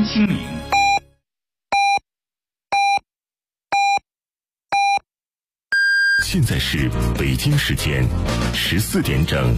安心明。 现在是北京时间14点整。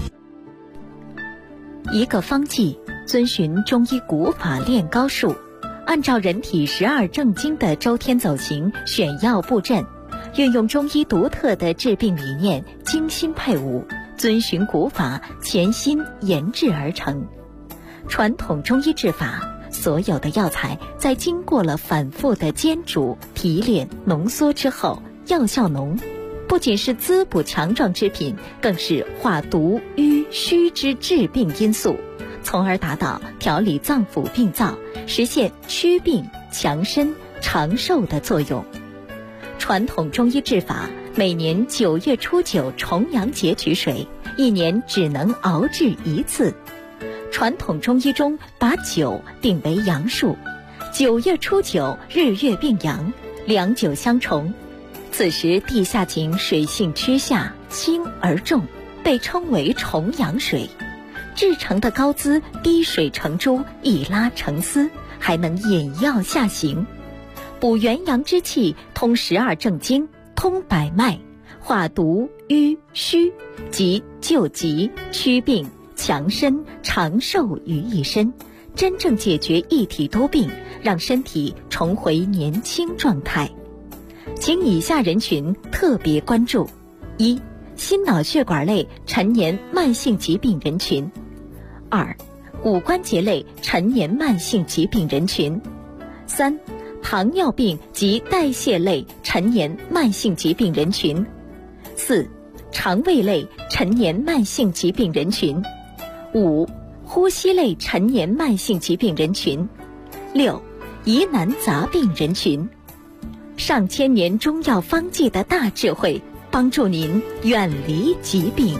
一个方剂遵循中医古法炼膏术，按照人体12正经的周天走形选药布阵，运用中医独特的治病理念，精心配伍，遵循古法潜心研制而成。传统中医治法，所有的药材在经过了反复的煎煮、提炼、浓缩之后，药效浓，不仅是滋补强壮之品，更是化毒瘀虚之治病因素，从而达到调理脏腑病灶、实现祛病强身长寿的作用。传统中医治法，每年9月初9重阳节取水，一年只能熬制一次。传统中医中把9定为阳数，9月初9日月并阳，两9相重。此时地下井水性趋下，轻而重，被称为重阳水。制成的膏滋滴水成珠，一拉成丝，还能引药下行，补元阳之气，通12正经，通百脉，化毒瘀虚，即救急祛病强身长寿于一身，真正解决一体多病，让身体重回年轻状态。请以下人群特别关注：一、心脑血管类陈年慢性疾病人群；二、骨关节类陈年慢性疾病人群；三、糖尿病及代谢类陈年慢性疾病人群；四、肠胃类陈年慢性疾病人群；五、呼吸类陈年慢性疾病人群；六、疑难杂病人群。上千年中药方剂的大智慧，帮助您远离疾病。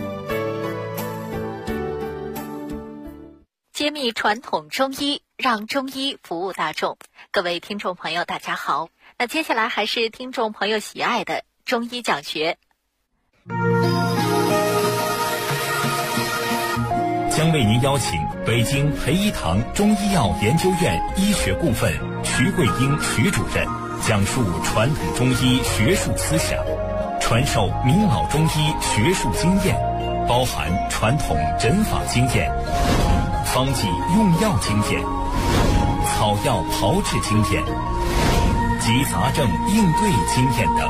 揭秘传统中医，让中医服务大众。各位听众朋友大家好，那接下来还是听众朋友喜爱的中医讲学。 将为您邀请北京培一堂中医药研究院医学顾问徐桂英徐主任，讲述传统中医学术思想，传授名老中医学术经验，包含传统诊法经验、方剂用药经验、草药炮制经验及杂症应对经验等。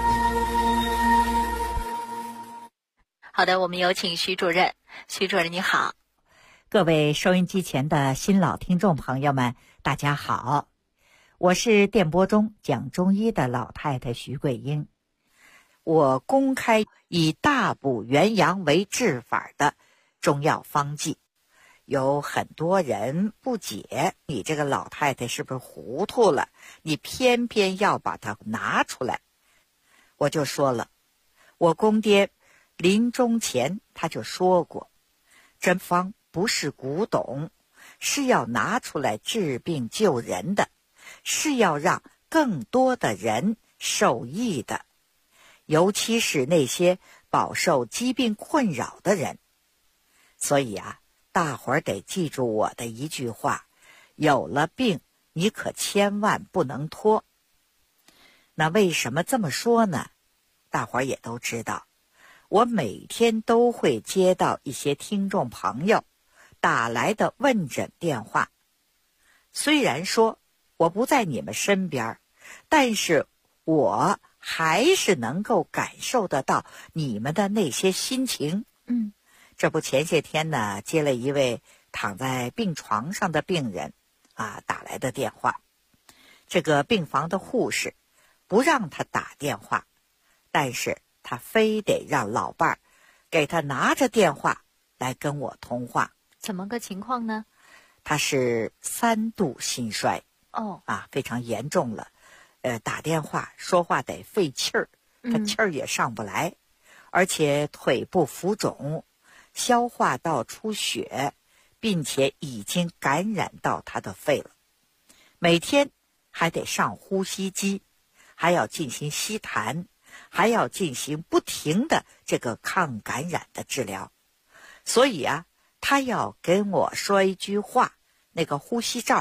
好的，我们有请徐主任。徐主任你好。 各位收音机前的新老听众朋友们，大家好，我是电波中讲中医的老太太徐桂英。我公开以大补元阳为治法的中药方剂，有很多人不解，你这个老太太是不是糊涂了？你偏偏要把它拿出来。我就说了，我公爹临终前他就说过，这方不是古董，是要拿出来治病救人的，是要让更多的人受益的，尤其是那些饱受疾病困扰的人。所以啊，大伙儿得记住我的一句话，有了病你可千万不能拖。那为什么这么说呢？大伙儿也都知道，我每天都会接到一些听众朋友打来的问诊电话。虽然说我不在你们身边，但是我还是能够感受得到你们的那些心情。这不前些天呢，接了一位躺在病床上的病人打来的电话。这个病房的护士不让他打电话，但是他非得让老伴儿给他拿着电话来跟我通话。 怎么个情况呢？ 他是3度心衰非常严重了。打电话说话得费气儿，他气儿也上不来，而且腿部浮肿，消化道出血，并且已经感染到他的肺了。每天还得上呼吸机，还要进行吸痰，还要进行不停的这个抗感染的治疗。所以他要跟我说一句话，那个呼吸罩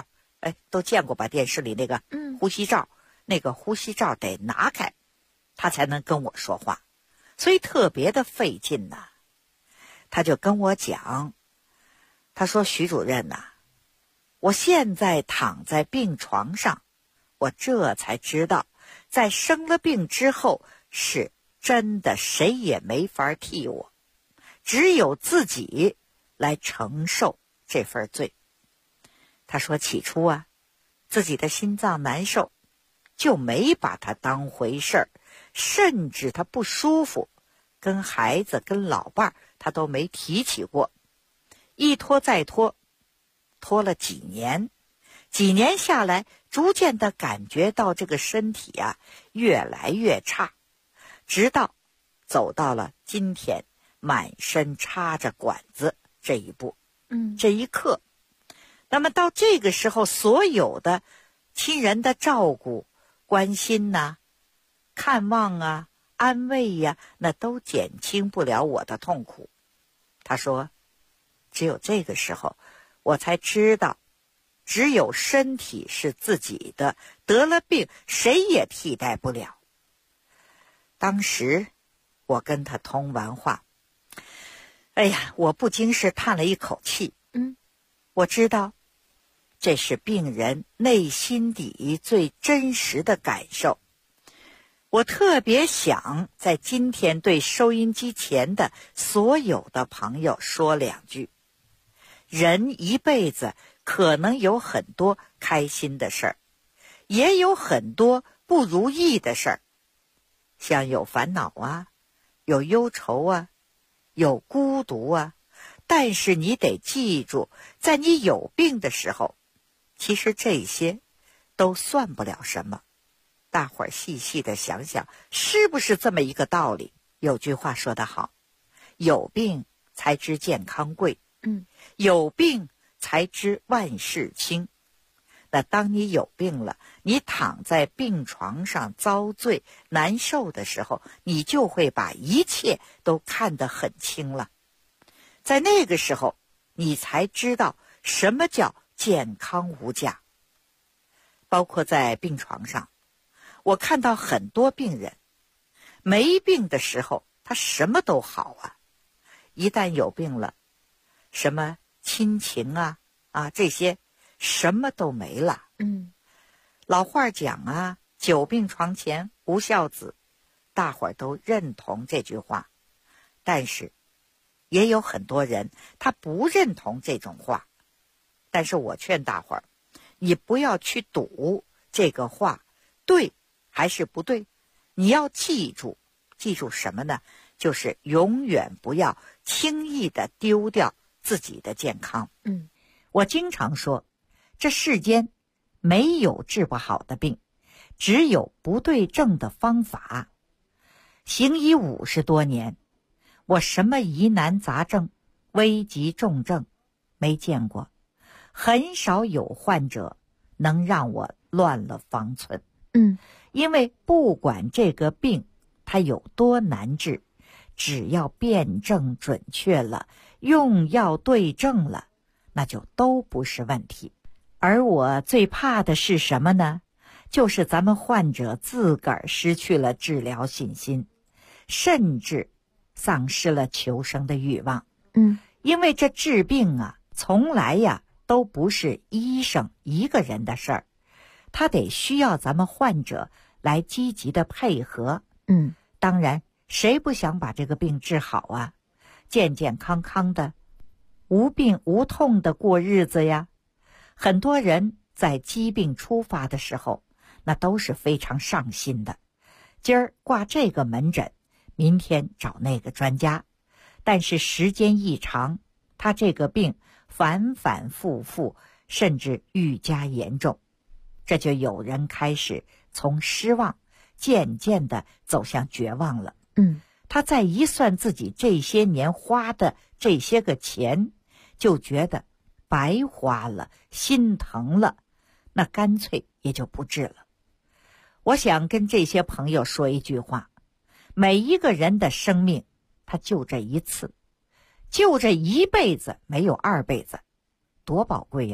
都见过吧？电视里那个呼吸罩，那个呼吸罩得拿开，他才能跟我说话，所以特别的费劲呐。他就跟我讲，他说徐主任呐，我现在躺在病床上，我这才知道，在生了病之后，是真的谁也没法替我，只有自己来承受这份罪。他说起初啊，自己的心脏难受，就没把它当回事儿，甚至他不舒服，跟孩子跟老伴儿他都没提起过，一拖再拖，拖了几年下来，逐渐的感觉到这个身体啊越来越差，直到走到了今天满身插着管子这一步，这一刻。那么到这个时候，所有的亲人的照顾、关心呐、看望啊、安慰呀，那都减轻不了我的痛苦。他说，只有这个时候，我才知道，只有身体是自己的，得了病谁也替代不了。当时我跟他通完话，哎呀，我不禁是叹了一口气。我知道这是病人内心底最真实的感受。我特别想在今天对收音机前的所有的朋友说两句。人一辈子可能有很多开心的事儿，也有很多不如意的事儿，像有烦恼啊，有忧愁啊，有孤独啊。但是你得记住，在你有病的时候，其实这些都算不了什么。大伙儿细细的想想，是不是这么一个道理？有句话说得好，有病才知健康贵，有病才知万事轻。那当你有病了，你躺在病床上遭罪难受的时候，你就会把一切都看得很轻了。在那个时候，你才知道什么叫健康无价。包括在病床上，我看到很多病人，没病的时候他什么都好啊，一旦有病了，什么亲情啊这些什么都没了。老话讲啊，久病床前无孝子，大伙儿都认同这句话。但是也有很多人他不认同这种话，但是我劝大伙儿，你不要去赌这个话对还是不对，你要记住什么呢？就是永远不要轻易的丢掉自己的健康。我经常说，这世间没有治不好的病，只有不对症的方法。行医50多年，我什么疑难杂症、危急重症没见过，很少有患者能让我乱了方寸。因为不管这个病它有多难治，只要辨证准确了，用药对症了，那就都不是问题。而我最怕的是什么呢？就是咱们患者自个儿失去了治疗信心，甚至丧失了求生的欲望。因为这治病啊，从来呀都不是医生一个人的事儿，他得需要咱们患者来积极的配合。当然谁不想把这个病治好啊，健健康康的，无病无痛的过日子呀。很多人在疾病出发的时候，那都是非常上心的，今儿挂这个门诊，明天找那个专家，但是时间一长，他这个病反反复复，甚至愈加严重，这就有人开始从失望渐渐地走向绝望了。他再一算自己这些年花的这些个钱，就觉得白花了，心疼了，那干脆也就不治了。我想跟这些朋友说一句话，每一个人的生命他就这一次，就这一辈子，没有二辈子，多宝贵呀。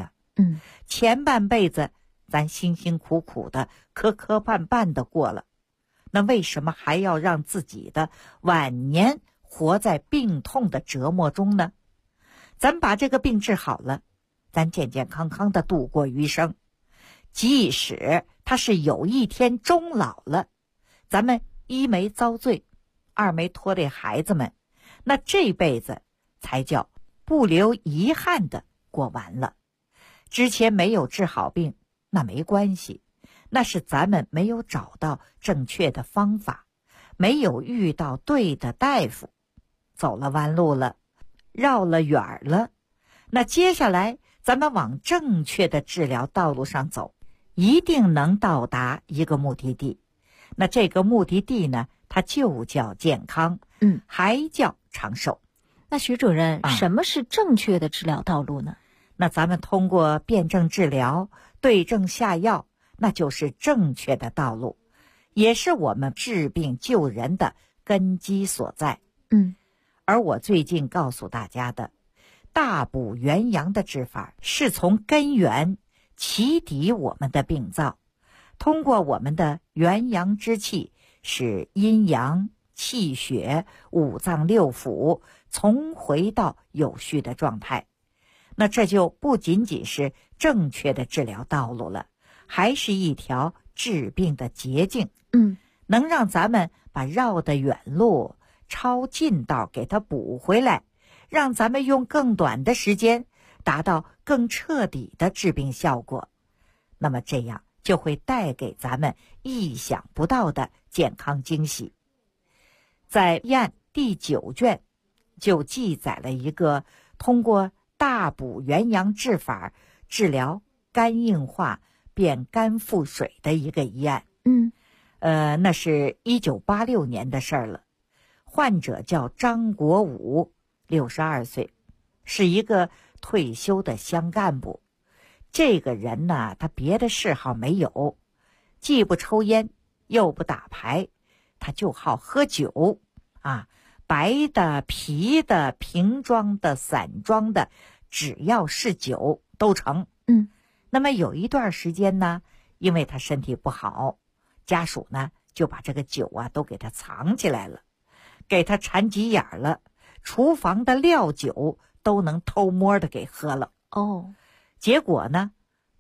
前半辈子咱辛辛苦苦的磕磕绊绊的过了，那为什么还要让自己的晚年活在病痛的折磨中呢？咱把这个病治好了，咱健健康康的度过余生，即使他是有一天终老了，咱们一没遭罪，二没拖累孩子们，那这辈子才叫不留遗憾的过完了。之前没有治好病，那没关系，那是咱们没有找到正确的方法，没有遇到对的大夫，走了弯路了，绕了远了。那接下来咱们往正确的治疗道路上走，一定能到达一个目的地。那这个目的地呢，它就叫健康，还叫长寿。 那徐主任，什么是正确的治疗道路呢？ 那咱们通过辩证治疗，对症下药，那就是正确的道路，也是我们治病救人的根基所在。而我最近告诉大家的大补元阳的治法，是从根源起抵我们的病灶，通过我们的元阳之气，使阴阳气血五脏六腑重回到有序的状态。那这就不仅仅是正确的治疗道路了，还是一条治病的捷径。能让咱们把绕的远路抄近道给它补回来，让咱们用更短的时间达到更彻底的治病效果。那么这样就会带给咱们意想不到的健康惊喜。在医案第9卷就记载了一个通过大补元阳治法治疗肝硬化变肝腹水的一个医案。那是1986年的事儿了。患者叫张国武，62岁，是一个退休的乡干部。这个人呢，他别的嗜好没有，既不抽烟又不打牌，他就好喝酒白的、啤的、瓶装的、散装的，只要是酒都成。那么有一段时间呢，因为他身体不好，家属呢就把这个酒都给他藏起来了，给他馋急眼了，厨房的料酒都能偷摸的给喝了。结果呢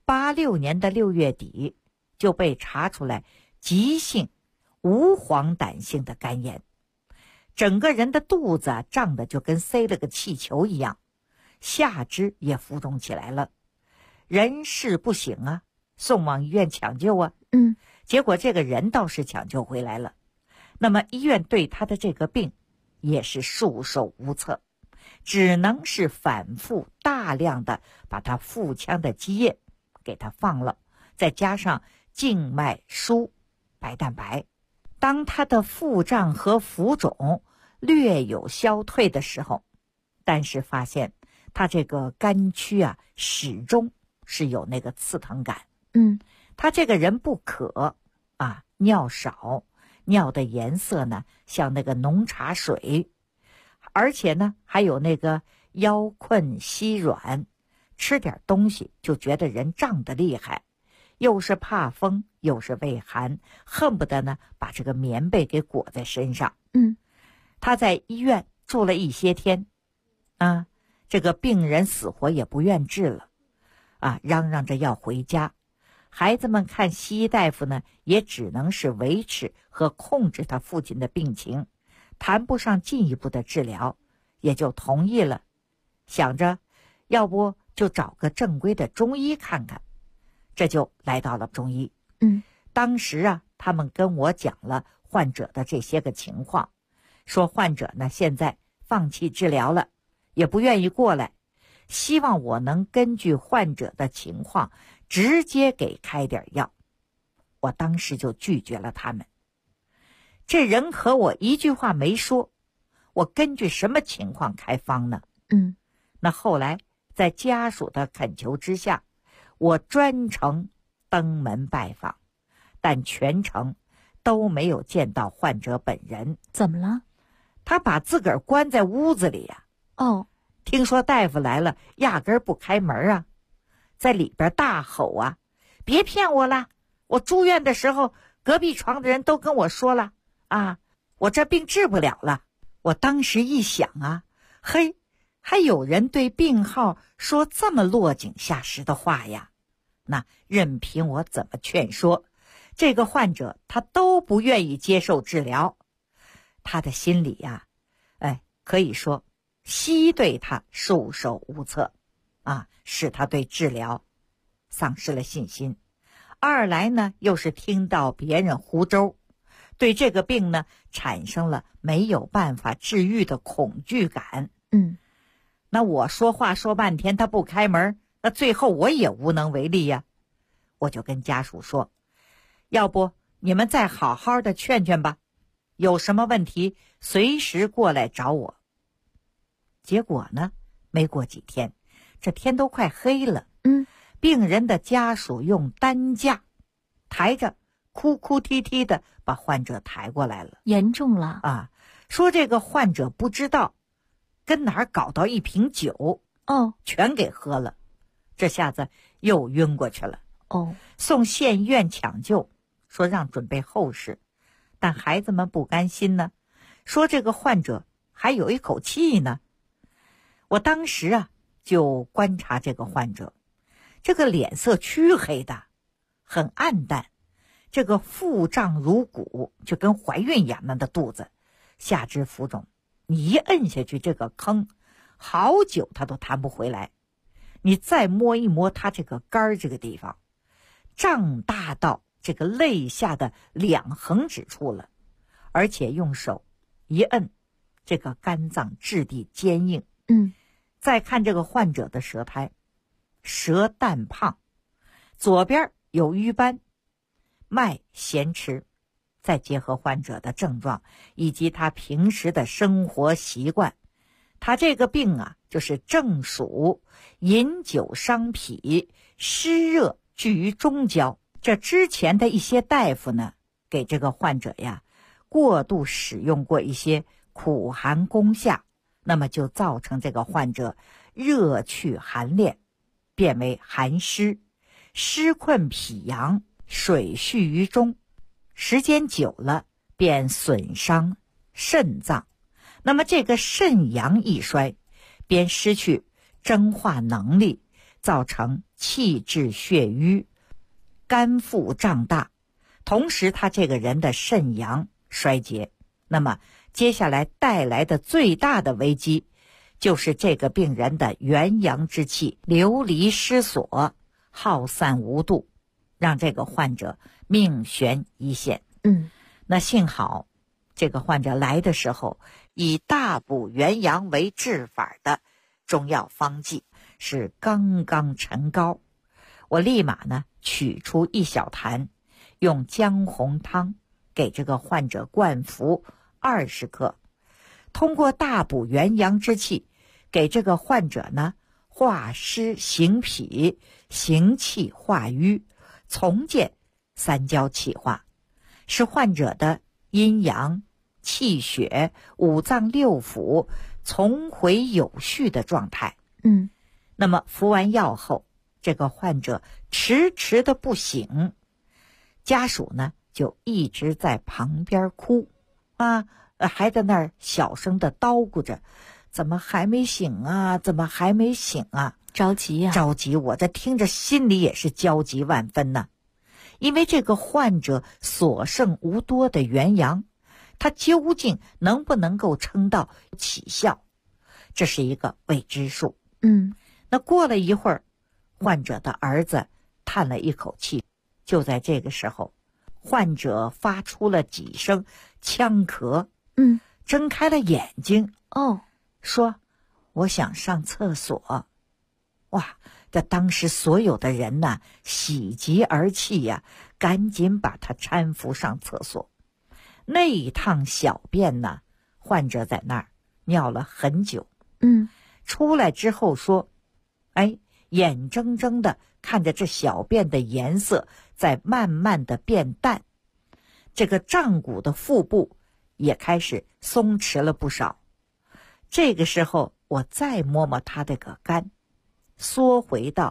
86年的6月底就被查出来急性无黄疸性的肝炎，整个人的肚子胀得就跟塞了个气球一样，下肢也浮肿起来了，人事不省送往医院抢救结果这个人倒是抢救回来了，那么医院对他的这个病也是束手无策，只能是反复大量的把他腹腔的积液给他放了，再加上静脉输白蛋白。当他的腹胀和浮肿略有消退的时候，但是发现他这个肝区始终是有那个刺疼感。他这个人不渴尿少，尿的颜色呢像那个浓茶水，而且呢还有那个腰困膝软，吃点东西就觉得人胀得厉害，又是怕风又是畏寒，恨不得呢把这个棉被给裹在身上。他在医院住了一些天这个病人死活也不愿治了嚷嚷着要回家。孩子们看西医大夫呢，也只能是维持和控制他父亲的病情，谈不上进一步的治疗，也就同意了，想着要不就找个正规的中医看看。这就来到了中医。当时他们跟我讲了患者的这些个情况，说患者呢现在放弃治疗了，也不愿意过来，希望我能根据患者的情况直接给开点药。我当时就拒绝了他们。这人和我一句话没说，我根据什么情况开方呢？那后来在家属的恳求之下，我专程登门拜访，但全程都没有见到患者本人。 怎么了？ 他把自个儿关在屋子里听说大夫来了，压根儿不开门在里边大吼啊，别骗我了，我住院的时候隔壁床的人都跟我说了啊，我这病治不了了。我当时一想啊，嘿，还有人对病号说这么落井下石的话呀，那任凭我怎么劝说，这个患者他都不愿意接受治疗。他的心里呀，可以说西医对他束手无策啊，使他对治疗丧失了信心。二来呢，又是听到别人胡诌，对这个病呢产生了没有办法治愈的恐惧感。那我说话说半天他不开门，那最后我也无能为力呀。我就跟家属说，要不你们再好好的劝劝吧，有什么问题随时过来找我。结果呢，没过几天，这天都快黑了，病人的家属用担架抬着，哭哭啼啼的把患者抬过来了。 严重了啊！说这个患者不知道跟哪儿搞到一瓶酒，全给喝了，这下子又晕过去了。送县医院抢救，说让准备后事，但孩子们不甘心呢，说这个患者还有一口气呢。我当时啊就观察这个患者，这个脸色黢黑的，很暗淡，这个腹胀如鼓，就跟怀孕一样的肚子，下肢浮肿，你一摁下去这个坑，好久他都弹不回来。你再摸一摸他这个肝儿这个地方，胀大到这个肋下的2横指处了，而且用手一摁，这个肝脏质地坚硬。再看这个患者的舌苔，舌淡胖，左边有瘀斑，脉咸迟。再结合患者的症状以及他平时的生活习惯，他这个病啊，就是正属饮酒伤脾，湿热聚于中焦。这之前的一些大夫呢，给这个患者呀过度使用过一些苦寒攻下，那么就造成这个患者热去寒练，变为寒湿，湿困脾阳，水蓄于中，时间久了便损伤肾脏。那么这个肾阳一衰，便失去蒸化能力，造成气滞血瘀，肝腹胀大，同时他这个人的肾阳衰竭。那么接下来带来的最大的危机，就是这个病人的元阳之气流离失所，耗散无度，让这个患者命悬一线。那幸好这个患者来的时候，以大补元阳为治法的中药方剂是刚刚陈膏，我立马呢取出1小坛，用姜红汤给这个患者灌服20克，通过大补元阳之气，给这个患者呢化湿行脾，行气化瘀，重建三焦气化，使患者的阴阳、气血、五脏六腑重回有序的状态。那么服完药后，这个患者迟迟的不醒，家属呢就一直在旁边哭啊，还在那儿小声的叨咕着，怎么还没醒啊，怎么还没醒啊， 着急呀， 着急，我这听着心里也是焦急万分呢。因为这个患者所剩无多的元阳，他究竟能不能够撑到起效，这是一个未知数。那过了一会儿，患者的儿子叹了一口气，就在这个时候，患者发出了几声呛咳，睁开了眼睛，说我想上厕所。哇，这当时所有的人呢喜极而泣呀，赶紧把他搀扶上厕所。那一趟小便呢，患者在那儿尿了很久，出来之后说，眼睁睁的看着这小便的颜色在慢慢的变淡，这个胀鼓的腹部也开始松弛了不少。这个时候我再摸摸他这个肝，缩回到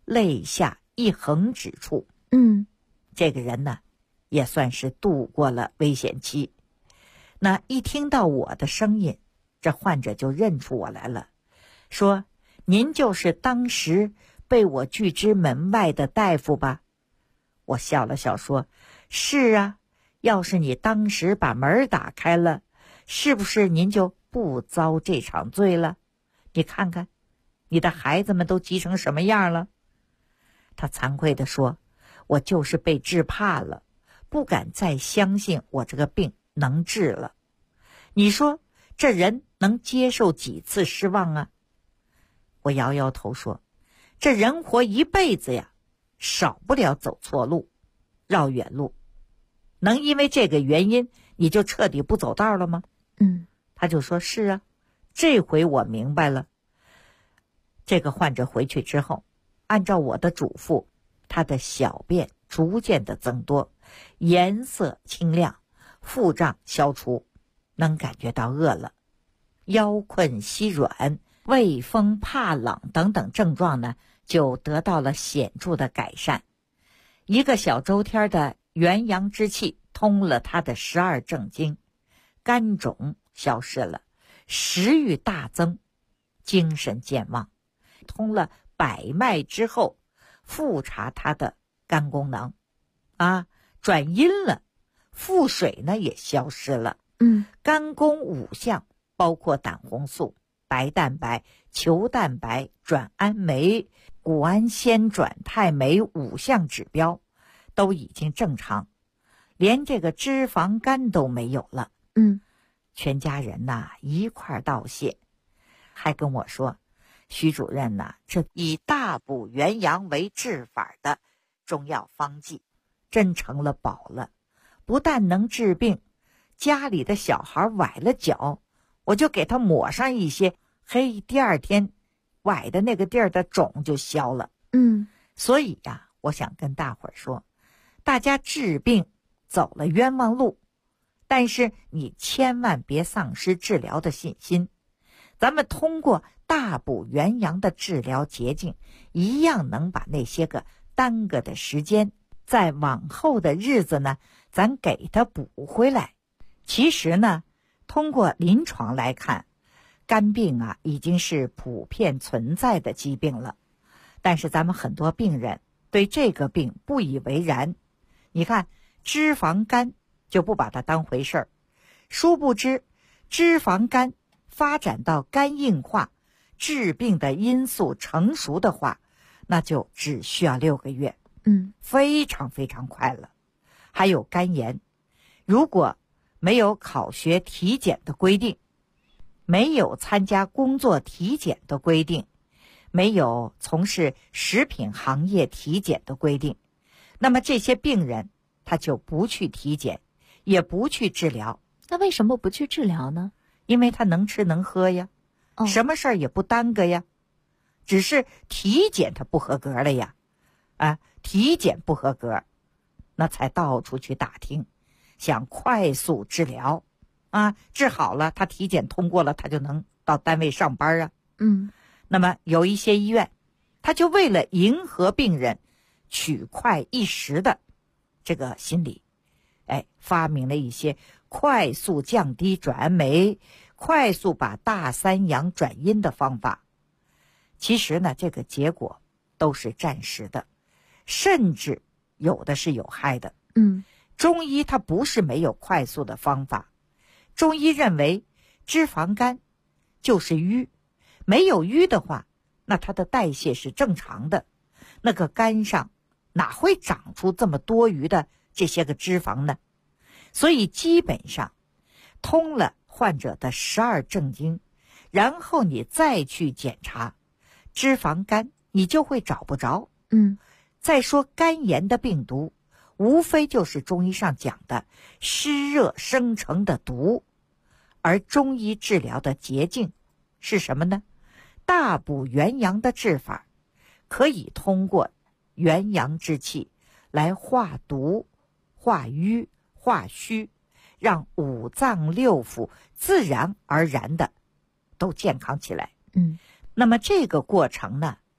肋下一横指处。这个人呢，也算是度过了危险期。那一听到我的声音，这患者就认出我来了，说：“您就是当时被我拒之门外的大夫吧？”我笑了笑说：“是啊，要是你当时把门打开了，是不是您就不遭这场罪了？你看看，你的孩子们都急成什么样了？”他惭愧地说：“我就是被治怕了，不敢再相信我这个病能治了。你说这人能接受几次失望啊？”我摇摇头说：“这人活一辈子呀，少不了走错路，绕远路。能因为这个原因你就彻底不走道了吗？”他就说：“是啊，这回我明白了。”这个患者回去之后，按照我的嘱咐，他的小便逐渐的增多，颜色清亮，腹胀消除，能感觉到饿了，腰困膝软，畏风怕冷等等症状呢，就得到了显著的改善。1个小周天的元阳之气通了他的12正经，肝肿消失了，食欲大增，精神健忘。通了百脉之后，复查他的肝功能转阴了，腹水呢也消失了。肝功5项，包括胆红素、白蛋白、球蛋白、转氨酶、谷氨酰转肽酶5项指标都已经正常，连这个脂肪肝都没有了。全家人呐一块道谢，还跟我说：“徐主任呐，这以大补元阳为治法的中药方剂真成了宝了，不但能治病，家里的小孩崴了脚，我就给他抹上一些，嘿，第2天崴的那个地儿的肿就消了。”所以呀，我想跟大伙儿说，大家治病走了冤枉路，但是你千万别丧失治疗的信心。咱们通过大补元阳的治疗捷径，一样能把那些个耽搁的时间，在往后的日子呢，咱给它补回来。其实呢，通过临床来看，肝病啊已经是普遍存在的疾病了，但是咱们很多病人对这个病不以为然。你看，脂肪肝就不把它当回事儿，殊不知脂肪肝发展到肝硬化，治病的因素成熟的话，那就只需要6个月，非常非常快了。还有肝炎，如果没有考学体检的规定，没有参加工作体检的规定，没有从事食品行业体检的规定，那么这些病人他就不去体检，也不去治疗。 那为什么不去治疗呢？ 因为他能吃能喝呀，什么事儿也不耽搁呀，只是体检他不合格了呀，体检不合格，那才到处去打听，想快速治疗治好了，他体检通过了，他就能到单位上班啊。那么有一些医院，他就为了迎合病人取快一时的这个心理，发明了一些快速降低转氨酶，快速把大三阳转阴的方法。其实呢，这个结果都是暂时的，甚至有的是有害的。中医它不是没有快速的方法，中医认为脂肪肝就是瘀，没有瘀的话，那它的代谢是正常的，那个肝上哪会长出这么多余的这些个脂肪呢？所以基本上通了患者的12正经，然后你再去检查脂肪肝，你就会找不着。再说肝炎的病毒，无非就是中医上讲的湿热生成的毒，而中医治疗的捷径是什么呢？大补元阳的治法，可以通过元阳之气来化毒、化瘀、化虚，让5脏6腑自然而然的都健康起来。那么这个过程呢，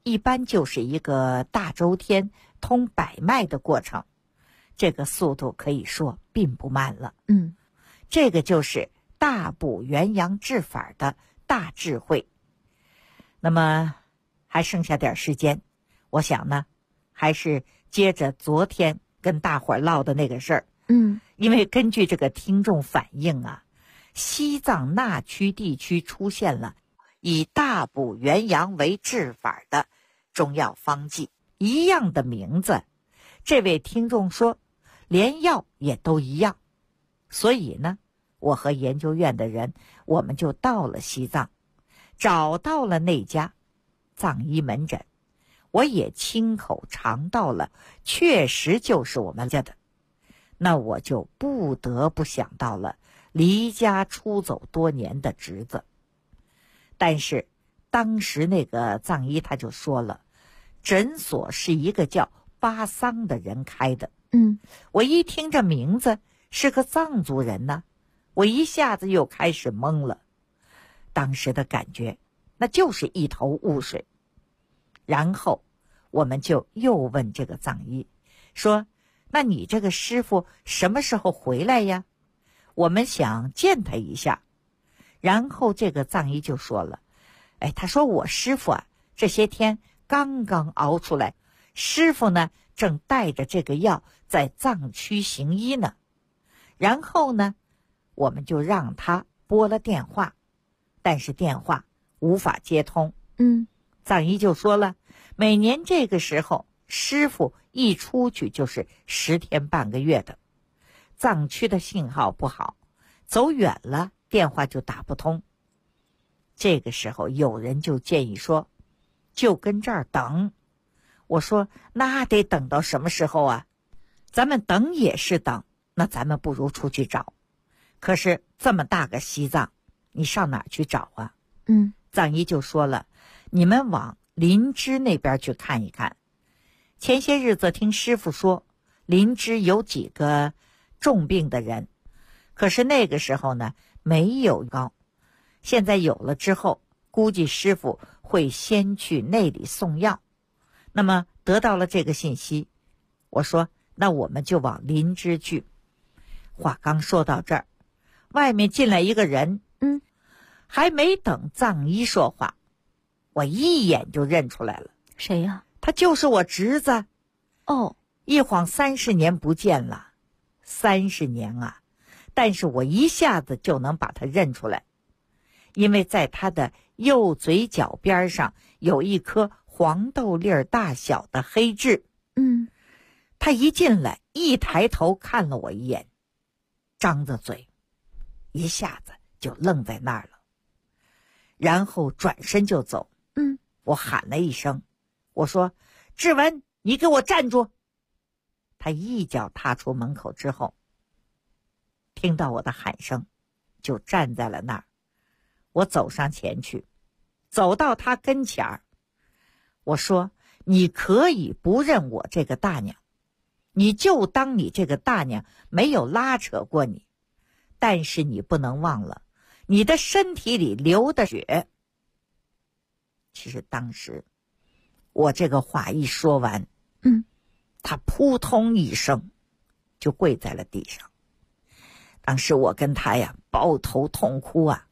一般就是一个大周天通百脉的过程，这个速度可以说并不慢了。这个就是大补元阳治法的大智慧。那么还剩下点时间，我想呢，还是接着昨天跟大伙儿唠的那个事儿。因为根据这个听众反映啊，西藏那曲地区出现了以大补元阳为治法的中药方剂，一样的名字。这位听众说连药也都一样，所以呢，我和研究院的人我们就到了西藏，找到了那家藏医门诊，我也亲口尝到了，确实就是我们家的。那我就不得不想到了离家出走多年的侄子。但是当时那个藏医他就说了，诊所是一个叫巴桑的人开的。我一听这名字是个藏族人呢，我一下子又开始懵了。当时的感觉那就是一头雾水。然后我们就又问这个藏医说，那你这个师傅什么时候回来呀？我们想见他一下。然后这个藏医就说了，他说我师傅啊，这些天刚刚熬出来，师傅呢正带着这个药在藏区行医呢。然后呢，我们就让他拨了电话，但是电话无法接通。藏医就说了，每年这个时候师傅一出去就是10天半个月的，藏区的信号不好，走远了电话就打不通。这个时候有人就建议说，就跟这儿等。我说那得等到什么时候啊？咱们等也是等，那咱们不如出去找。可是这么大个西藏，你上哪儿去找啊？藏医就说了，你们往林芝那边去看一看。前些日子听师傅说，林芝有几个重病的人，可是那个时候呢没有膏，现在有了之后，估计师傅会先去那里送药。那么得到了这个信息，我说那我们就往林芝去。话刚说到这儿，外面进来一个人。还没等藏医说话，我一眼就认出来了。 谁呀？ 他就是我侄子。一晃30年不见了。30年啊，但是我一下子就能把他认出来，因为在他的右嘴角边上有一颗黄豆粒儿大小的黑痣。他一进来，一抬头看了我一眼，张着嘴，一下子就愣在那儿了，然后转身就走。我喊了一声，我说志文，你给我站住。他一脚踏出门口之后，听到我的喊声，就站在了那儿。我走上前去，走到他跟前儿，我说你可以不认我这个大娘，你就当你这个大娘没有拉扯过你，但是你不能忘了你的身体里流的血。其实当时我这个话一说完，他扑通一声就跪在了地上。当时我跟他呀抱头痛哭啊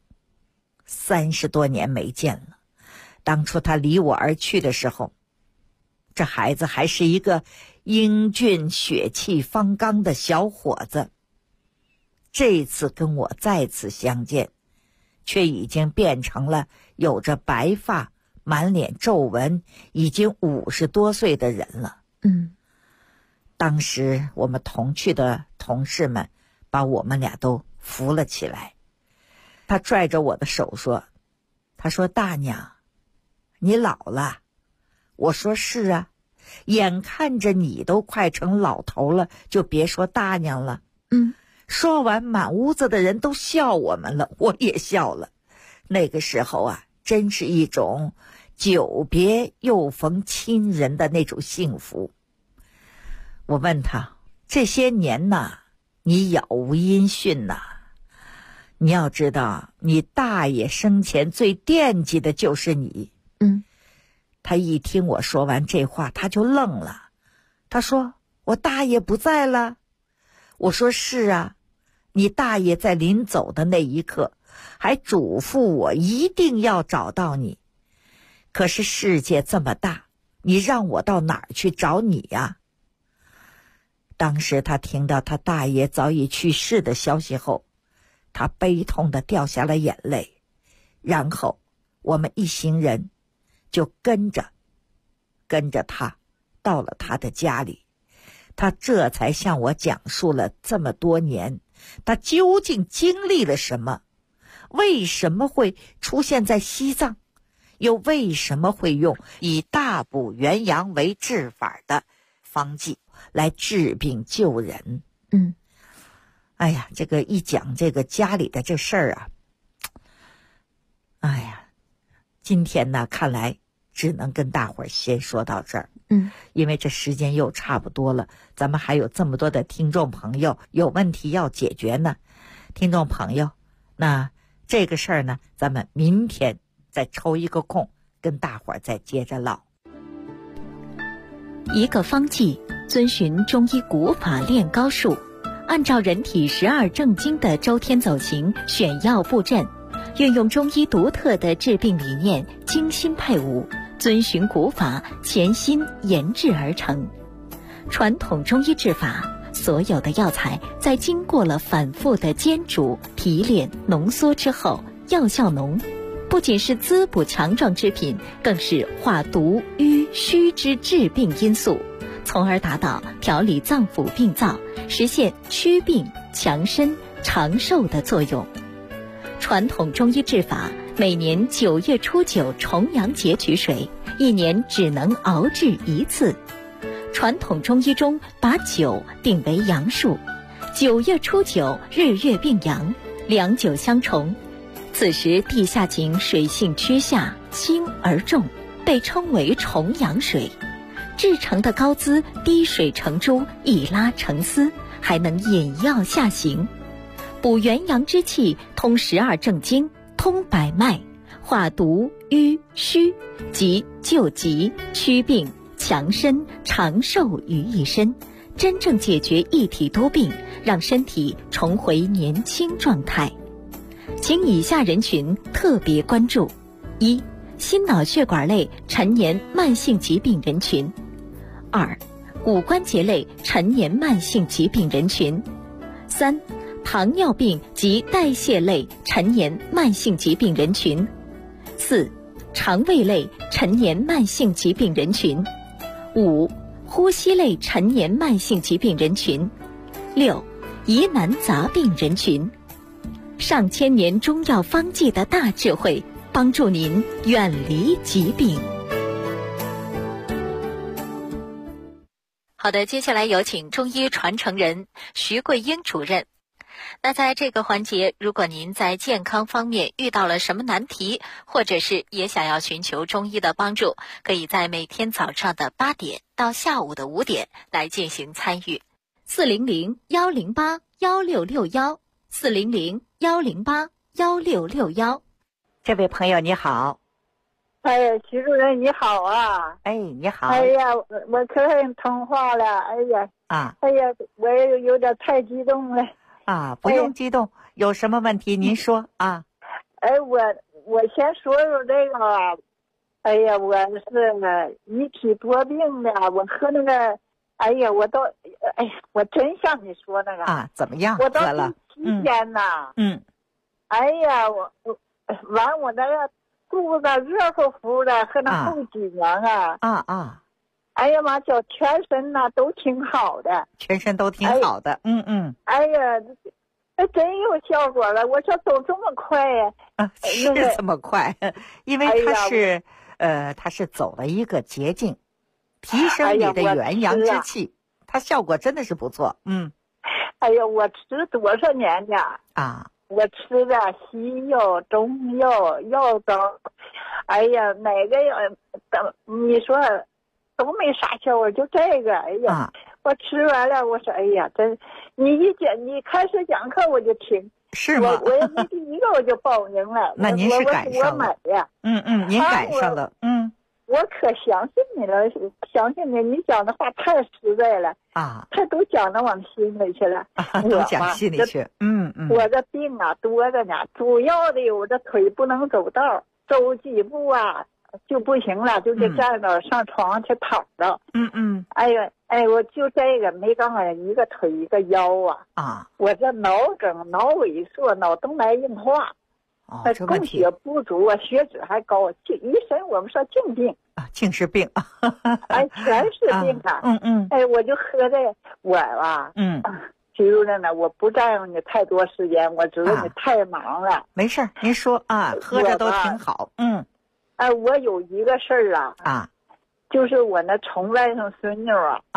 ，30多年没见了。当初他离我而去的时候，这孩子还是一个英俊血气方刚的小伙子，这次跟我再次相见，却已经变成了有着白发、满脸皱纹、已经50多岁的人了。当时我们同去的同事们把我们俩都扶了起来。他拽着我的手说，他说大娘，你老了。我说是啊，眼看着你都快成老头了，就别说大娘了。说完，满屋子的人都笑我们了，我也笑了。那个时候啊，真是一种久别又逢亲人的那种幸福。我问他，这些年呐，你杳无音讯呐。你要知道，你大爷生前最惦记的就是你。 他一听我说完这话，他就愣了。他说：“我大爷不在了。”我说：“是啊，你大爷在临走的那一刻还嘱咐我一定要找到你。可是世界这么大，你让我到哪儿去找你呀？”当时他听到他大爷早已去世的消息后，他悲痛地掉下了眼泪。然后我们一行人就跟着他到了他的家里。他这才向我讲述了这么多年他究竟经历了什么，为什么会出现在西藏，又为什么会用以大补元阳为治法的方剂来治病救人。哎呀，这个一讲这个家里的这事儿啊，哎呀，今天呢看来只能跟大伙儿先说到这儿。因为这时间又差不多了，咱们还有这么多的听众朋友有问题要解决呢。听众朋友，那这个事儿呢，咱们明天再抽一个空跟大伙儿再接着唠。 一个方剂遵循中医古法炼膏术，按照人体12正经的周天走形选药布阵，运用中医独特的治病理念，精心配伍，遵循古法，潜心研制而成。传统中医治法，所有的药材在经过了反复的煎煮、提炼、浓缩之后，药效浓，不仅是滋补强壮之品，更是化毒瘀虚之治病因素，从而达到调理脏腑病灶，实现祛病强身长寿的作用。传统中医治法，每年9月初9重阳节取水，一年只能熬制一次。传统中医中把9定为阳数，9月初9日月并阳，两9相重。此时地下井水性趋下，轻而重，被称为重阳水。制成的膏滋滴水成珠，一拉成丝，还能引药下行，补元阳之气，通12正经，通百脉，化毒瘀虚，及救急祛病强身长寿于一身，真正解决一体多病，让身体重回年轻状态。请以下人群特别关注：一、心脑血管类陈年慢性疾病人群；二、骨关节类陈年慢性疾病人群；三、糖尿病及代谢类陈年慢性疾病人群；四、肠胃类陈年慢性疾病人群；五、呼吸类陈年慢性疾病人群；六、疑难杂病人群。上千年中药方剂的大智慧，帮助您远离疾病。好的，接下来有请中医传承人徐桂英主任。那在这个环节，如果您在健康方面遇到了什么难题，或者是也想要寻求中医的帮助，可以在每天早上的8点到下午的5点来进行参与。400-108-1661，400-108-1661。 这位朋友你好。 哎呀，徐主任你好啊！ 哎，你好。 哎呀，我可恨通话了。哎呀，哎呀，我也有点太激动了。 不用激动，有什么问题您说啊？ 哎，我先说说这个。哎呀，我是一体多病的，我和那个，哎呀，我真像你说那个怎么样？ 我都第7天呐。哎呀，我那个肚子热乎乎的，和那后脊梁哎呀妈，叫全身呐都挺好的， 全身都挺好的。 哎呀，真有效果了！我说走这么快呀？ 是这么快，因为它是走了一个捷径，提升你的元阳之气，它效果真的是不错。 哎呀，我吃多少年了我吃的西药、中药、药膏，哎呀，哪个你说都没啥效果，就这个。哎呀，我吃完了，我说哎呀，真，你开始讲课我就听， 是吗？ 我也没第一个我就报名了。 那您是赶上了。 我买呀。 您赶上了。 我可相信你了，相信你，你讲的话太实在了啊， 他都讲到往心里去了， 都讲心里去。 我这病啊多着呢，主要的我这腿不能走道，走几步啊就不行了，就得站着上床上去躺着。哎呀，我就这个没办法，一个腿一个腰啊，我这脑梗、脑萎缩、脑动脉硬化。供血不足啊，血脂还高，一身我们说净病啊，净是病， 全是病啊。我就喝这我吧，徐主任呢，我不占用你太多时间，我知道你太忙了。 没事，您说啊，喝着都挺好。 我有一个事儿啊，就是我那宠外甥孙女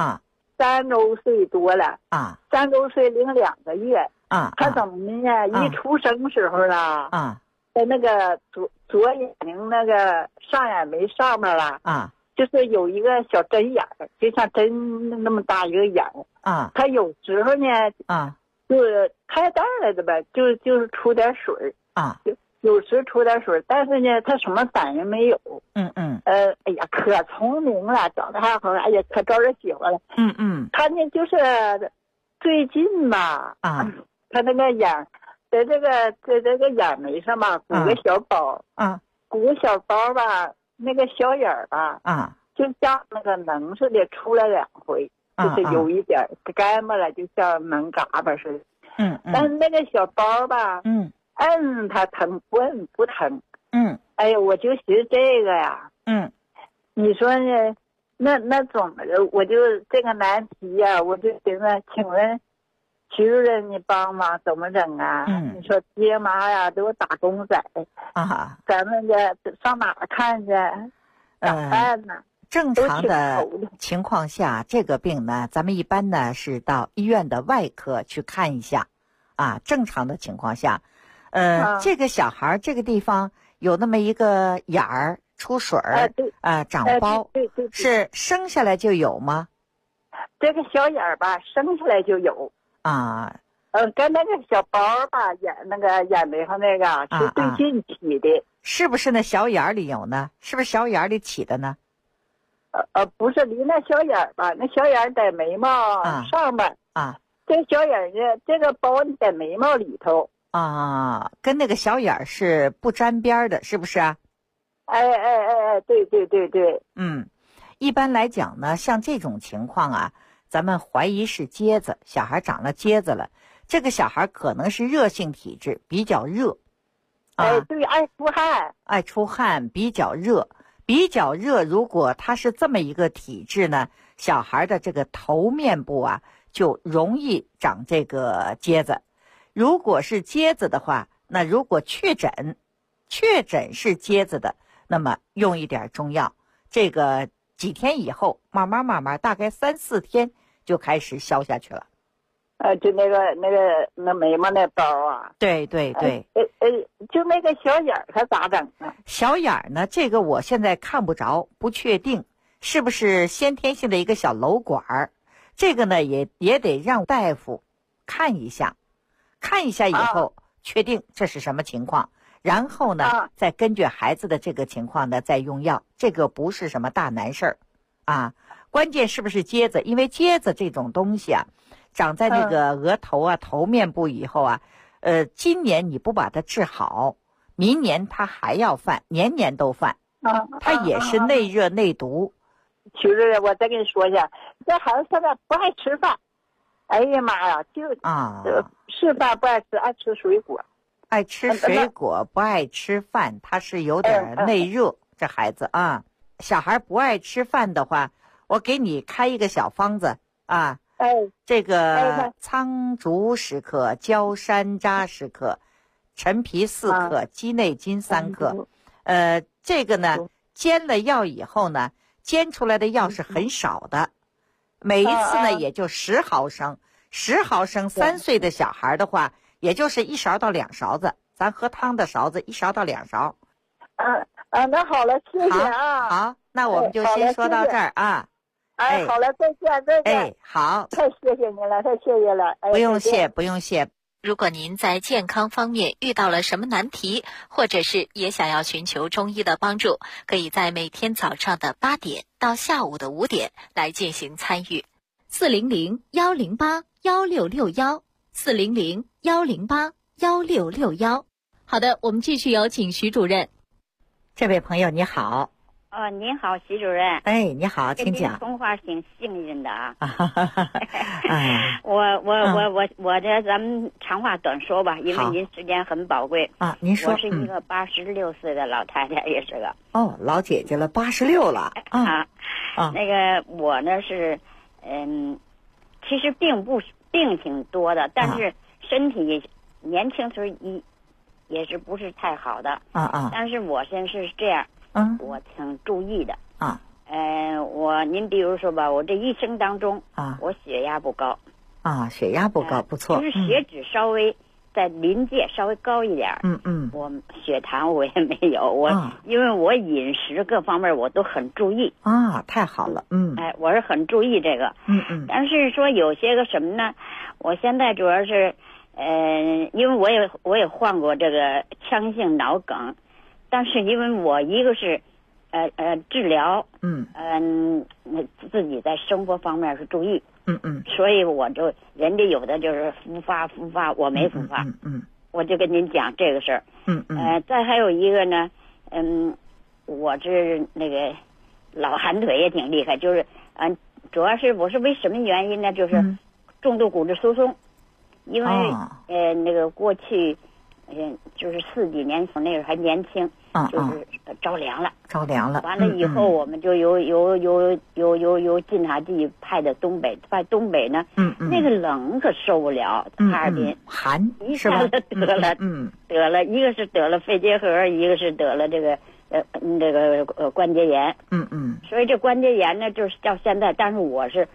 3周岁多了3周岁零2个月。他怎么呢？一出生时候在那个左眼睛那个上眼眉上面就是有一个小针眼儿，就像针那么大一个眼儿他有时候呢就是开袋了的呗，就是出点水有时出点水，但是呢他什么反应没有。哎呀，可聪明了，长得还好，哎呀，可招人喜欢了。他呢就是最近吧他那个眼在这个眼眉上吧鼓个小包鼓个小包吧，那个小眼儿吧就像那个脓似的出来2回，就是有一点干巴了，就像脓嘎巴似的。但是那个小包吧摁它疼，不摁不疼。哎呀，我就寻这个呀你说呢？那怎么着？我就这个难题呀我就寻思，请问徐主任，你帮忙怎么整啊？你说爹妈呀都打工仔咱们这上哪儿看去？咋办呢？ 正常的情况下，这个病呢，咱们一般呢是到医院的外科去看一下正常的情况下，这个小孩这个地方有那么一个眼儿出水儿长包，是生下来就有吗？ 这个小眼儿吧，生下来就有。跟那个小包吧，那个眼眉上那个是最近起的。 是不是那小眼里有呢？是不是小眼里起的呢？ 不是，离那小眼吧，那小眼在眉毛上面这小眼呢，这个包在眉毛里头跟那个小眼是不沾边的，是不是啊？ 对。 一般来讲呢，像这种情况咱们怀疑是疖子，小孩长了疖子了。这个小孩可能是热性体质，比较热。 对，爱出汗，比较热。如果他是这么一个体质呢，小孩的这个头面部就容易长这个疖子。如果是疖子的话，那如果确诊是疖子的，那么用一点中药，这个几天以后慢慢大概3、4天就开始消下去了。 就那眉毛那包对。 就那个小眼儿它咋整呢？ 小眼儿呢，这个我现在看不着，不确定是不是先天性的一个小瘘管儿。这个呢也得让大夫看一下以后确定这是什么情况，然后呢再根据孩子的这个情况呢再用药。这个不是什么大难事儿关键是不是疖子？因为疖子这种东西长在那个额头头面部以后今年你不把它治好，明年它还要犯，年年都犯它也是内热内毒。 徐主任，我再跟你说一下，这孩子现在不爱吃饭。哎呀妈呀，吃饭不爱吃，爱吃水果。 爱吃水果不爱吃饭，他是有点内热。这孩子小孩不爱吃饭的话，我给你开一个小方子这个苍竹10克，焦山楂10克，陈皮4克，鸡内金3克。这个呢煎了药以后呢，煎出来的药是很少的，每一次呢也就10毫升，10毫升3岁的小孩的话，也就是1勺到2勺子，咱喝汤的勺子1勺到2勺。 那好了，谢谢好，那我们就先说到这儿好了，再见。 好， 太谢谢您了，太谢谢了。 不用谢。 如果您在健康方面遇到了什么难题，或者是也想要寻求中医的帮助，可以在每天早上的8点到下午的5点来进行参与。400-108-1661，400-108-1661。好的，我们继续有请徐主任。 这位朋友你好。 您好，徐主任。 哎，你好，请讲。 跟您通话挺幸运的啊。 哎， 我这咱们长话短说吧，因为您时间很宝贵啊。您说。 我是一个86岁的老太太，也是个。 老姐姐了，86了啊。 那个我呢是，其实病挺多的，但是身体年轻时候也是不是太好的但是我现在是这样。我挺注意的您比如说吧，我这一生当中我血压不高血压不高，不错， 就是血脂稍微在临界稍微高一点我血糖我也没有，因为我饮食各方面我都很注意太好了， 我是很注意这个但是说有些个什么呢，我现在主要是因为我也患过这个腔性脑梗，但是因为我一个是治疗自己在生活方面是注意所以我就人家有的就是复发我没复发我就跟您讲这个事儿再还有一个呢我是那个老寒腿也挺厉害，就是主要是我是为什么原因呢，就是重度骨质疏松，因为那个过去就是40几年那时候还年轻就是着凉了完了以后我们就由晋察冀派到东北，在东北呢那个冷可受不了，哈尔滨寒一下子得了一个是得了肺结核，一个是得了这个关节炎所以这关节炎呢就是到现在，但是我是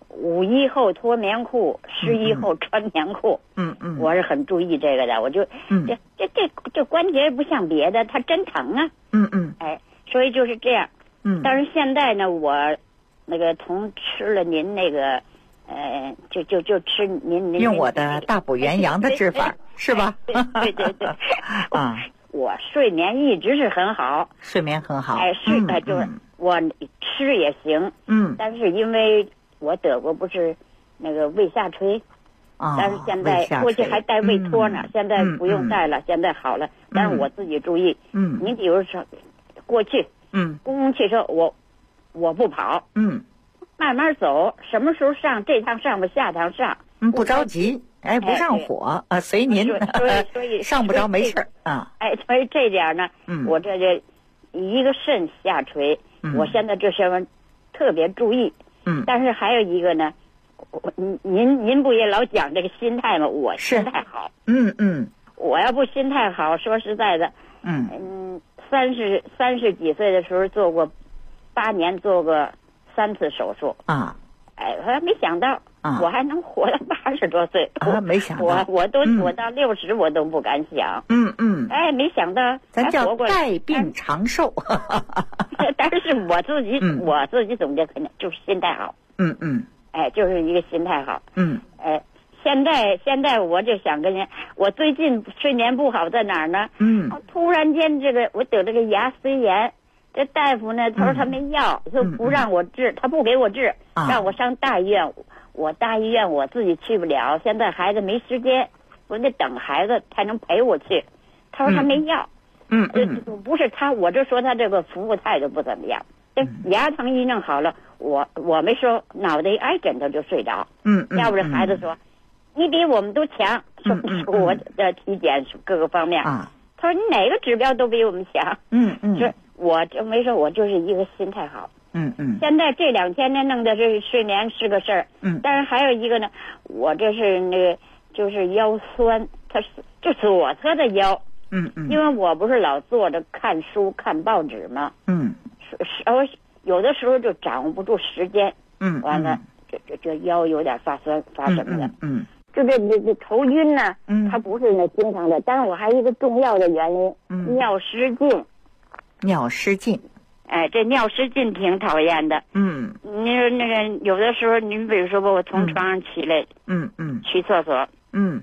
5·1后脱棉裤，11后穿棉裤我是很注意这个的，我就这关节不像别的，它真疼啊所以就是这样但是现在呢我那个从吃了您那个就吃您用我的大补元阳的治法是吧？ 对我睡眠一直是很好， 睡眠很好就是我吃也行但是因为我得过不是那个胃下垂但是现在过去还带胃托呢现在不用带了现在好了但是我自己注意你比如说过去公共汽车我不跑慢慢走，什么时候上这趟上吧下趟上不着急不上火随您所以上不着没事所以这点呢我这就一个肾下垂我现在这是特别注意但是还有一个呢您不也老讲这个心态吗？我心态好我要不心态好，说实在的三十几岁的时候做过8年做过3次手术我还没想到我还能活到80多岁没想到我到60我都不敢想没想到咱叫带病长寿但是我自己总结肯定就是心态好就是一个心态好现在我就想跟您，我最近睡眠不好在哪儿呢突然间我得这个牙髓炎，这大夫呢他说他没药就不让我治他不给我治让我上大医院，我大医院我自己去不了，现在孩子没时间，我得等孩子才能陪我去，他说他没药不是他，我就说他这个服务态度不怎么样牙疼一弄好了我没说脑袋挨枕头就睡着要不然孩子说你比我们都强说我的体检各个方面他说你哪个指标都比我们强说我就没说我就是一个心态好现在这2天呢弄的这睡眠是个事儿但是还有一个呢我这是那个就是腰酸，它是就左侧的腰因为我不是老坐着看书看报纸吗有的时候就掌握不住时间完了这腰有点发酸发什么的就这头晕呢它不是那经常的，但是我还有一个重要的原因尿失禁这尿失禁挺讨厌的您说那个有的时候您比如说吧我从床上起来去厕所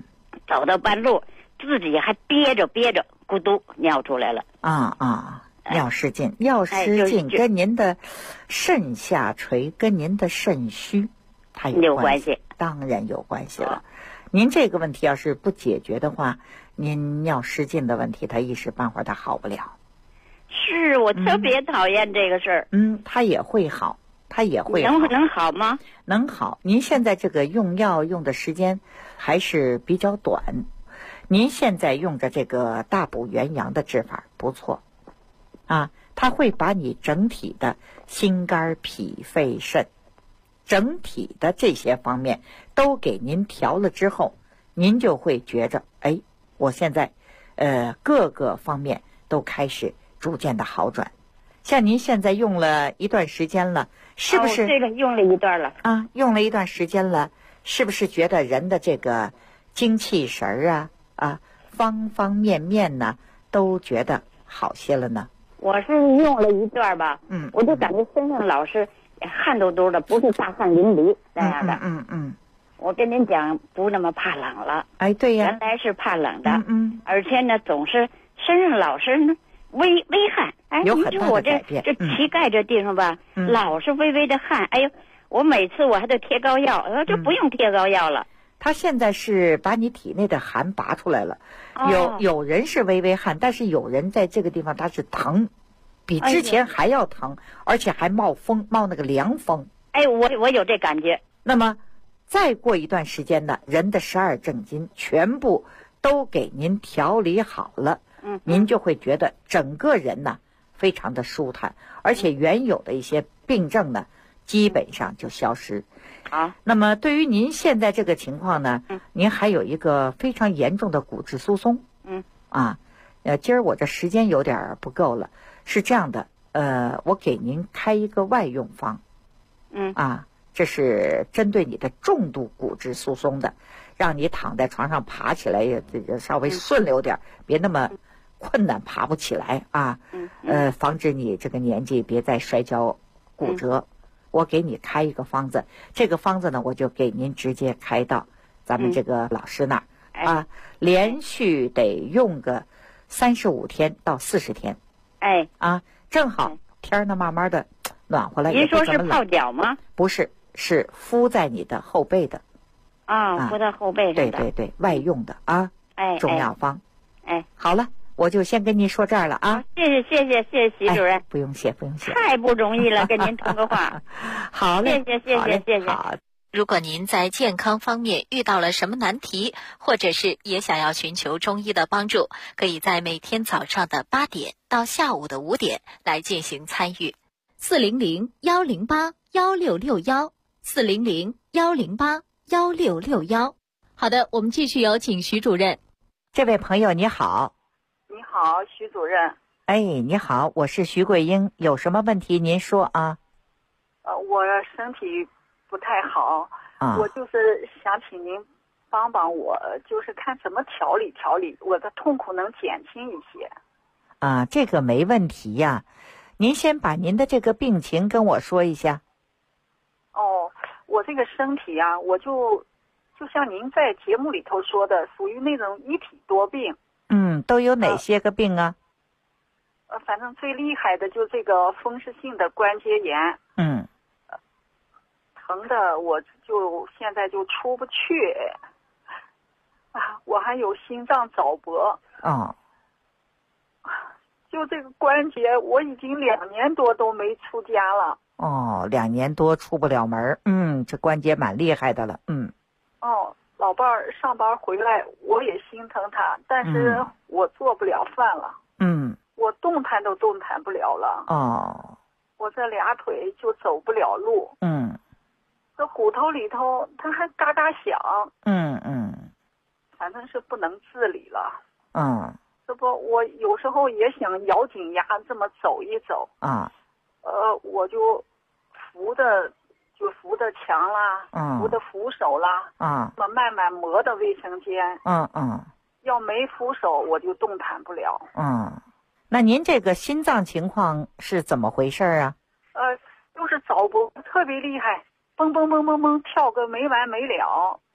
走到半路，自己还憋着，咕嘟尿出来了。 尿失禁，尿失禁跟您的肾下垂，跟您的肾虚，它有关系，当然有关系了。您这个问题要是不解决的话，您尿失禁的问题，它一时半会儿它好不了。 是我特别讨厌这个事儿。 它也会好，它也会好。 能好吗？ 能好。您现在这个用药用的时间还是比较短，您现在用着这个大补元阳的治法不错，它会把你整体的心肝脾肺肾，整体的这些方面都给您调了之后，您就会觉着，我现在各个方面都开始逐渐的好转。像您现在用了一段时间了，是不是？ 这个用了一段了用了一段时间了，是不是觉得人的这个精气神方方面面呢都觉得好些了呢？ 我是用了一段吧，我就感觉身上老是汗嘟嘟的，不是大汗淋漓那样的。我跟您讲，不那么怕冷了。 对呀， 原来是怕冷的。而且呢，总是身上老是呢微汗。 有很大的改变。 这膝盖这地方吧，老是微微的汗。我每次我还得贴膏药，就不用贴膏药了。 他现在是把你体内的寒拔出来了。有人是微微汗，但是有人在这个地方他是疼，比之前还要疼，而且还冒风，冒那个凉风。 我有这感觉。 那么再过一段时间呢，人的12正经全部都给您调理好了，您就会觉得整个人呢非常的舒坦，而且原有的一些病症呢基本上就消失。那么对于您现在这个情况呢，您还有一个非常严重的骨质疏松。今儿我这时间有点不够了，是这样的，我给您开一个外用方。这是针对你的重度骨质疏松的，让你躺在床上爬起来也稍微顺溜点，别那么困难爬不起来防止你这个年纪别再摔跤骨折。我给你开一个方子，这个方子呢，我就给您直接开到咱们这个老师那儿连续得用个35天到40天。正好天呢慢慢的暖和了。 您说是泡脚吗？ 不是，是敷在你的后背的。 敷在后背上的。 对，外用的中药方。好了，我就先跟您说这儿了谢谢习主任。 不用谢。 太不容易了，跟您通个话。 好嘞， 谢谢。 好。 如果您在健康方面遇到了什么难题，或者是也想要寻求中医的帮助，可以在每天早上的8点到下午的5点来进行参与。400-108-1661，400-108-1661。好的，我们继续有请徐主任。 这位朋友你好。 你好，徐主任。 你好，我是徐桂英，有什么问题您说我身体不太好，我就是想请您帮帮我，就是看怎么调理我的痛苦能减轻一些。 这个没问题呀，您先把您的这个病情跟我说一下。 我这个身体我就像您在节目里头说的，属于那种一体多病。 都有哪些个病啊？ 反正最厉害的就这个风湿性的关节炎。疼的我就现在就出不去。我还有心脏早搏。就这个关节，我已经2年多都没出家了。 2年多出不了门。这关节蛮厉害的了。 老伴儿上班回来，我也心疼他，但是我做不了饭了。我动弹都动弹不了了。我这俩腿就走不了路。这骨头里头它还嘎嘎响。反正是不能自理了。这不，我有时候也想咬紧牙这么走一走。我就扶着墙啦，扶着扶手啦，慢慢磨到卫生间。要没扶手我就动弹不了。 那您这个心脏情况是怎么回事啊？ 就是早搏特别厉害，蹦蹦蹦蹦蹦跳个没完没了。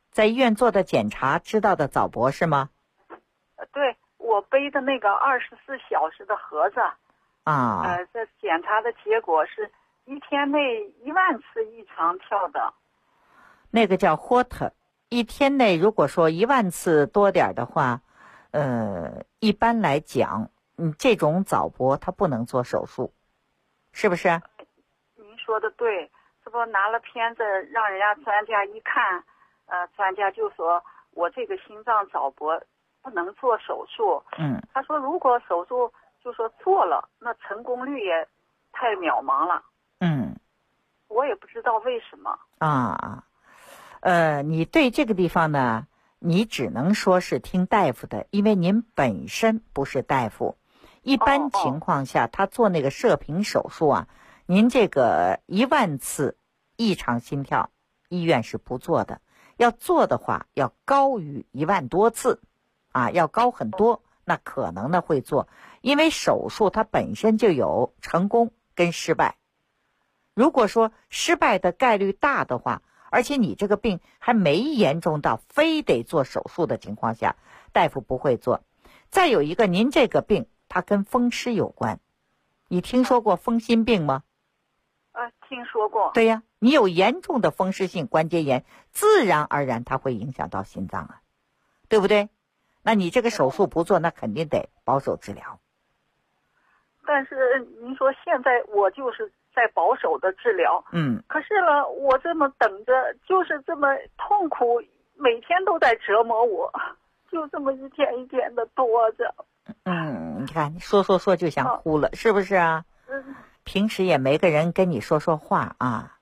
在医院做的检查知道的早搏是吗？ 对，我背的那个24小时的盒子啊。 这检查的结果是1天内1万次异常跳的。 那个叫 Holter， 1天内如果说1万次多点的话，一般来讲，这种早搏它不能做手术，是不是？ 您说的对，这不拿了片子让人家专家一看，专家就说我这个心脏早搏不能做手术。他说如果手术就说做了，那成功率也太渺茫了。我也不知道为什么啊。你对这个地方呢，你只能说是听大夫的，因为您本身不是大夫。一般情况下，他做那个射频手术啊，您这个1万次异常心跳，医院是不做的。要做的话，要高于1万多次，要高很多，那可能呢会做。因为手术它本身就有成功跟失败。如果说失败的概率大的话，而且你这个病还没严重到非得做手术的情况下，大夫不会做。再有一个，您这个病它跟风湿有关，你听说过风心病吗？ 听说过。 对呀，你有严重的风湿性关节炎，自然而然它会影响到心脏啊，对不对？那你这个手术不做，那肯定得保守治疗。 但是您说现在我就是在保守的治疗，可是呢，我这么等着，就是这么痛苦，每天都在折磨我，就这么一天一天的多着。 你看，说就想哭了，是不是啊？平时也没个人跟你说说话啊。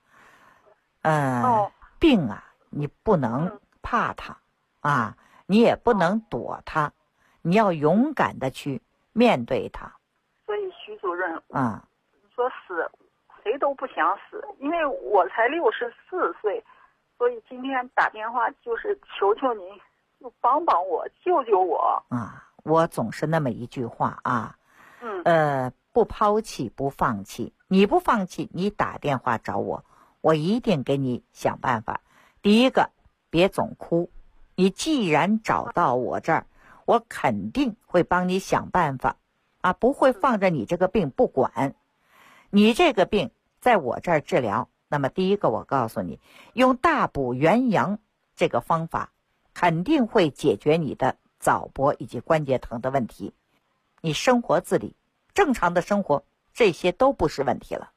病啊，你不能怕它啊，你也不能躲它，你要勇敢的去面对它。 所以徐主任你说死谁都不想死，因为我才64岁，所以今天打电话就是求求您，就帮帮我，救救我。 我总是那么一句话啊，不抛弃不放弃，你不放弃，你打电话找我，我一定给你想办法。第一个，别总哭，你既然找到我这儿，我肯定会帮你想办法不会放着你这个病不管。你这个病在我这儿治疗，那么第一个我告诉你，用大补元阳这个方法肯定会解决你的早搏以及关节疼的问题。你生活自理，正常的生活，这些都不是问题了。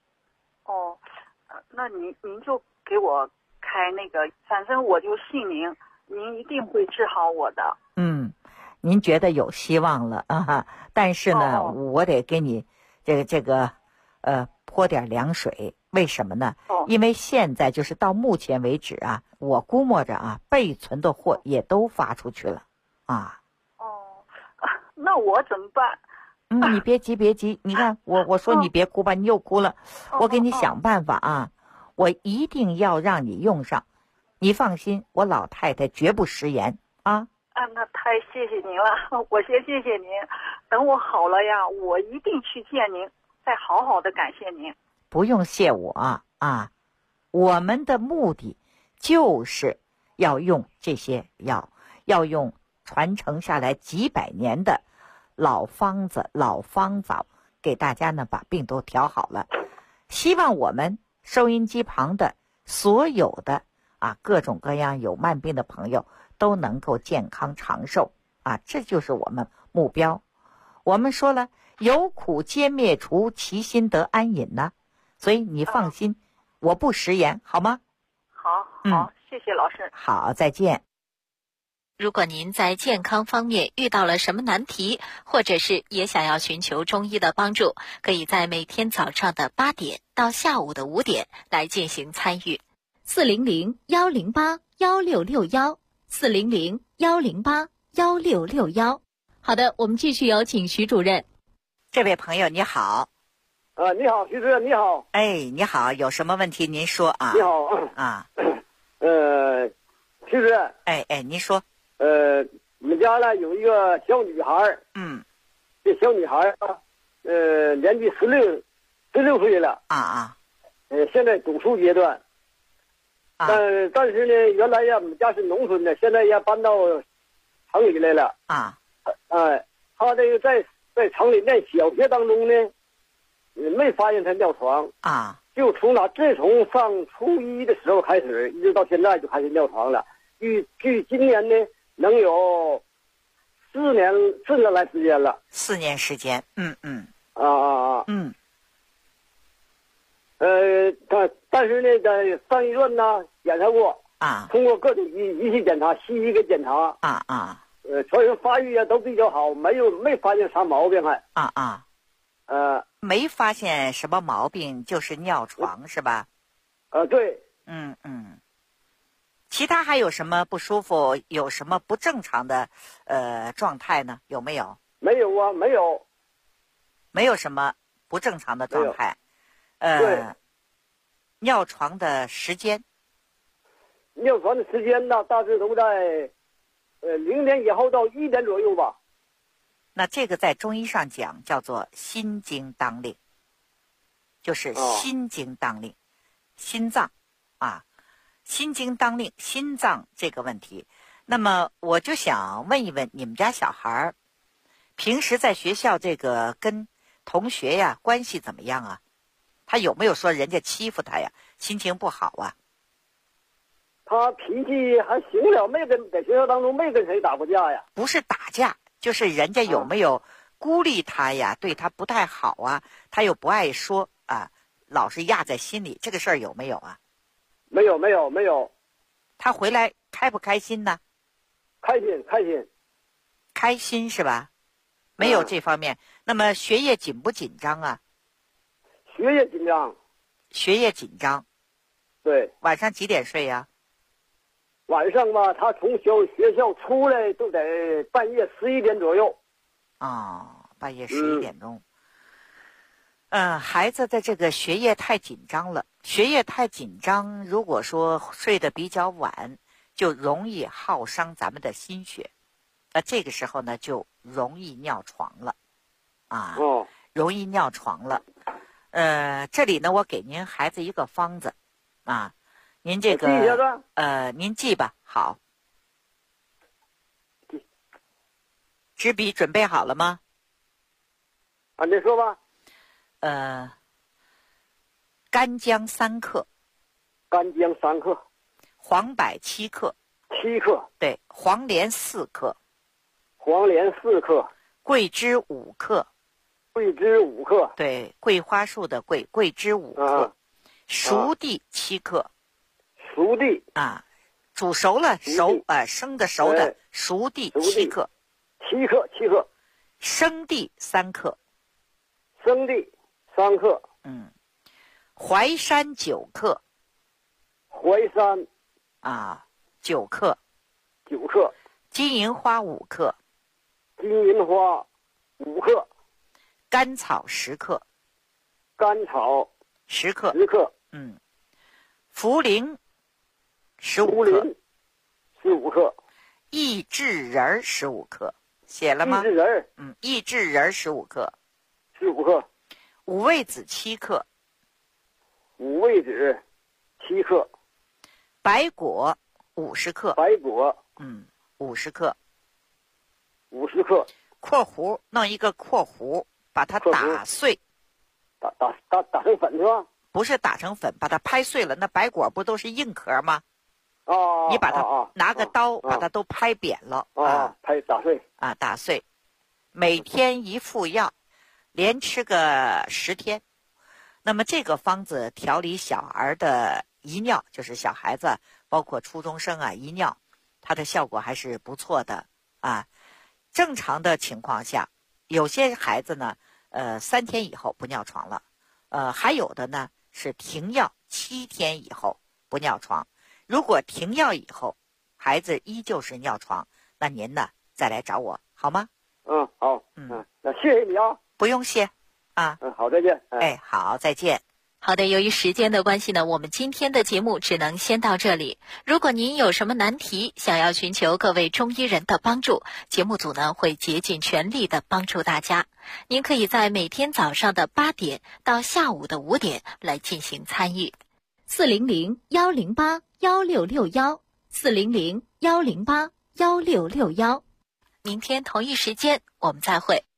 那您就给我开那个，反正我就信您，您一定会治好我的。 您觉得有希望了但是呢，我得给你这个泼点凉水。为什么呢？因为现在就是到目前为止我估摸着备存的货也都发出去了那我怎么办？ 你别急，你看我说你别哭吧，你又哭了。我给你想办法我一定要让你用上。你放心，我老太太绝不食言那太谢谢您了，我先谢谢您。等我好了呀，我一定去见您，再好好的感谢您。 不用谢我我们的目的就是要用这些药，要用传承下来几百年的老方子、老方法，给大家呢把病都调好了。希望我们收音机旁的所有的各种各样有慢病的朋友都能够健康长寿这就是我们目标。我们说了，有苦皆灭除，其心得安隐呢。所以你放心，我不食言，好吗？ 好，谢谢老师。 好，再见。 如果您在健康方面遇到了什么难题，或者是也想要寻求中医的帮助，可以在每天早上的8点到下午的5点来进行参与。400-108-1661，400-108-1661。好的，我们继续有请徐主任。 这位朋友你好。 你好，徐主任，你好。 你好，有什么问题您说你好徐主任。 您说。 我们家呢有一个小女孩。这小女孩年纪16岁了。现在读书阶段。 但是呢，原来呀，我们家是农村的，现在也搬到城里来了。他这个在城里念小学当中呢，没发现他尿床就自从上初一的时候开始，一直到现在就开始尿床了。据今年呢，能有4年来时间了。 4年时间， 但是呢，在上医院呢检查过通过各种仪器检查、西医给检查全身发育都比较好，没发现啥毛病还没发现什么毛病，就是尿床是吧？ 对。 其他还有什么不舒服？有什么不正常的状态呢？有没有？ 没有啊，没有。 没有什么不正常的状态。 对。 尿床的时间？ 尿床的时间呢，大致都在0点以后到1点左右吧。 那这个在中医上讲叫做心经当令，就是心经当令，心脏心经当令，心脏这个问题。那么我就想问一问你们家小孩平时在学校这个跟同学呀关系怎么样啊？他有没有说人家欺负他呀，心情不好啊？ 他脾气还行了，在学校当中没跟谁打过架呀。 不是打架，就是人家有没有孤立他呀，对他不太好啊，他又不爱说老是压在心里，这个事儿有没有啊？ 没有。 他回来开不开心呢？开心是吧？没有这方面。那么学业紧不紧张啊？ 学业紧张。对。 晚上几点睡呀？ 晚上吧，他从学校出来都得半夜11点左右。 半夜11点钟。孩子的这个学业太紧张了，如果说睡得比较晚，就容易耗伤咱们的心血，这个时候呢就容易尿床了，容易尿床了。这里呢我给您孩子一个方子，您这个记下子您记吧。好，纸笔准备好了吗？ 你说吧。 干姜3克，黄柏7克，对，黄连4克，桂枝5克，对，桂花树的桂，桂枝5克，熟地7克，煮熟了生的熟的熟地7克，生地3克，淮山9克，9克，金银花5克，甘草10克，茯苓15克，益智仁15克，写了吗？益智仁15克，五味子7克，白果50克，50克，括弧弄一个括弧，把它打碎， 打成粉是吧？ 不是打成粉，把它拍碎了。那白果不都是硬壳吗？你把它拿个刀把它都拍扁了打碎，每天1副药，连吃个10天。那么这个方子调理小儿的遗尿，就是小孩子包括初中生遗尿，它的效果还是不错的正常的情况下，有些孩子呢3天以后不尿床了，还有的呢是停药7天以后不尿床。如果停药以后孩子依旧是尿床，那您呢再来找我好吗？ 好。那谢谢你啊。 不用谢好，再见。 好，再见。 好的，由于时间的关系呢，我们今天的节目只能先到这里。如果您有什么难题，想要寻求各位中医人的帮助，节目组呢会竭尽全力的帮助大家。您可以在每天早上的8点到下午的5点来进行参与。400-108 1661，400-108-1661。明天同一时间我们再会。